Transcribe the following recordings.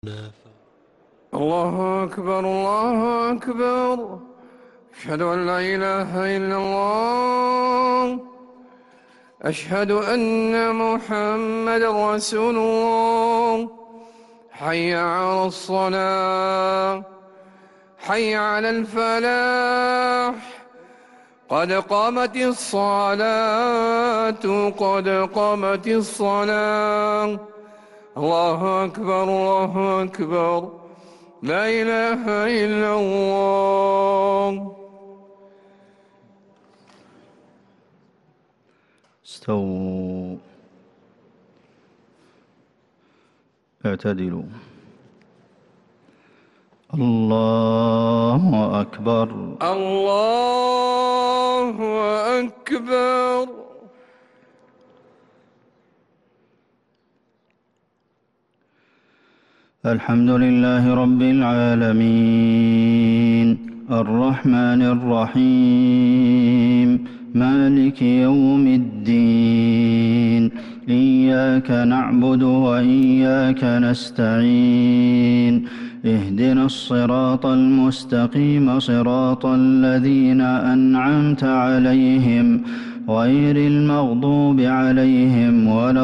الله أكبر الله أكبر. أشهد أن لا إله إلا الله. أشهد أن محمدا رسول الله. حي على الصلاة، حي على الفلاح، قد قامت الصلاة، قد قامت الصلاة. الله أكبر الله أكبر. لا إله إلا الله. استووا، اعتدلوا. الله أكبر الله أكبر. الحمد لله رب العالمين، الرحمن الرحيم، مالك يوم الدين. إياك نعبد وإياك نستعين. اهدنا الصراط المستقيم، صراط الذين أنعمت عليهم غير المغضوب عليهم ولا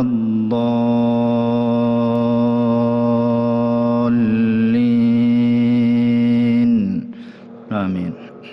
الضالين. آمين.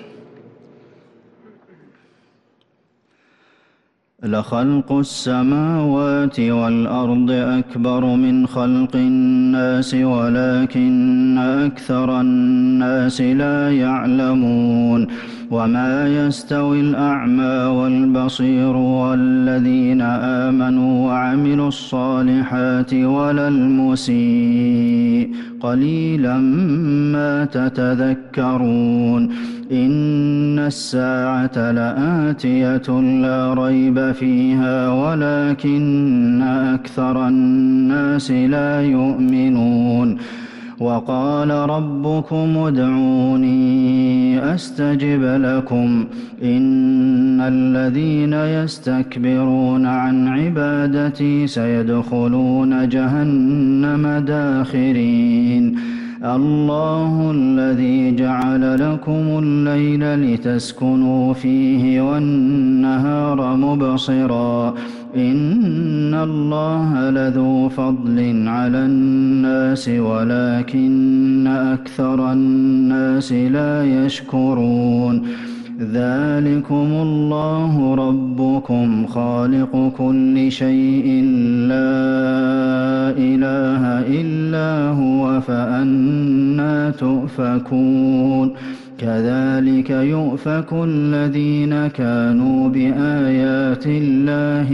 لخلق السماوات والأرض أكبر من خلق الناس ولكن أكثر الناس لا يعلمون. وما يستوي الأعمى والبصير والذين آمنوا وعملوا الصالحات ولا المسيء، قليلا ما تتذكرون. إن الساعة لآتية لا ريب فيها ولكن أكثر الناس لا يؤمنون. وقال ربكم ادعوني أستجب لكم. إن الذين يستكبرون عن عبادتي سيدخلون جهنم داخرين. الله الذي جعل لكم الليل لتسكنوا فيه والنهار مبصرا. إن الله لذو فضل على الناس ولكن أكثر الناس لا يشكرون. ذلكم الله ربكم خالق كل شيء لا إله إلا هو، فأنى تؤفكون. كذلك يؤفك الذين كانوا بآيات الله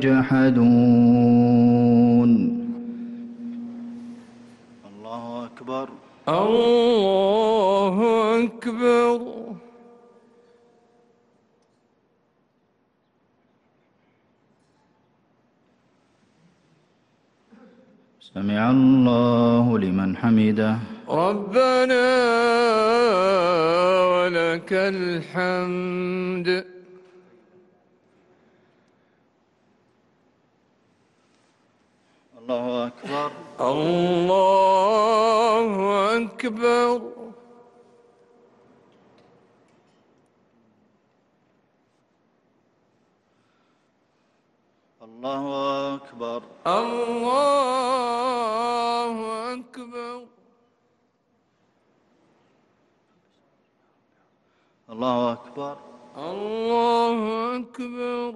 يجحدون. الله أكبر الله أكبر. سمع الله لمن حمده. ربنا ولك الحمد. الله أكبر الله أكبر. الله أكبر الله أكبر. الله أكبر الله أكبر.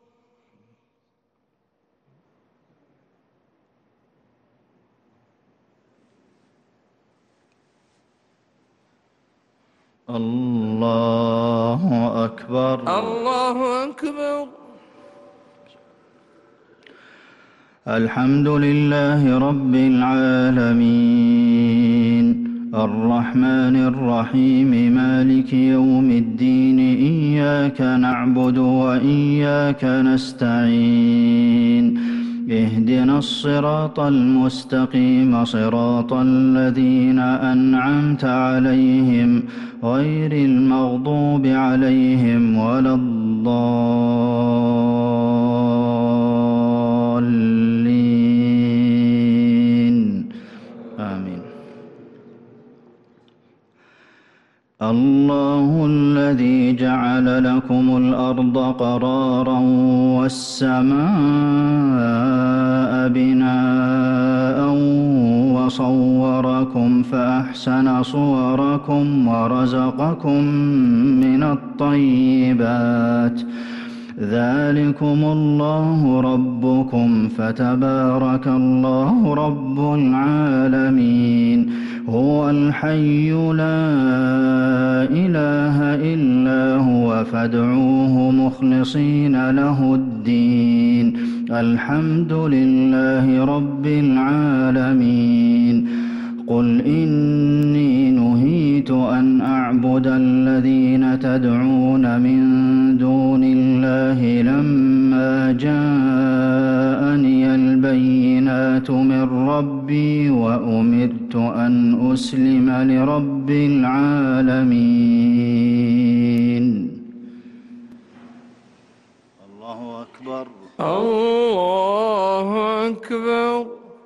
الله أكبر الله أكبر. الحمد لله رب العالمين، الرحمن الرحيم، مالك يوم الدين. إياك نعبد وإياك نستعين. اهدنا الصراط المستقيم، صراط الذين أنعمت عليهم غير المغضوب عليهم ولا الضالين. آمين. الله الذي جعل لكم الأرض قرارا والسماء بناء وصوركم فأحسن صوركم ورزقكم من الطيبات ذلكم الله ربكم فتبارك الله رب العالمين هو الحي لا إله إلا هو فادعوه مخلصين له الدين الحمد لله رب العالمين قل إني نهيت أن أعبد الذين تدعون من دون الله لما جاءني البينات من ربي وأمرت أن أسلم لرب العالمين الله أكبر الله أكبر.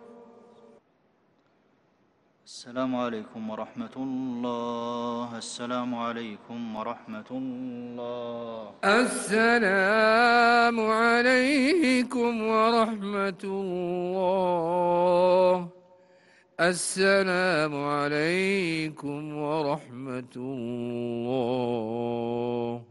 السلام عليكم ورحمة الله. السلام عليكم ورحمة الله. السلام عليكم ورحمة الله. السلام عليكم ورحمة الله.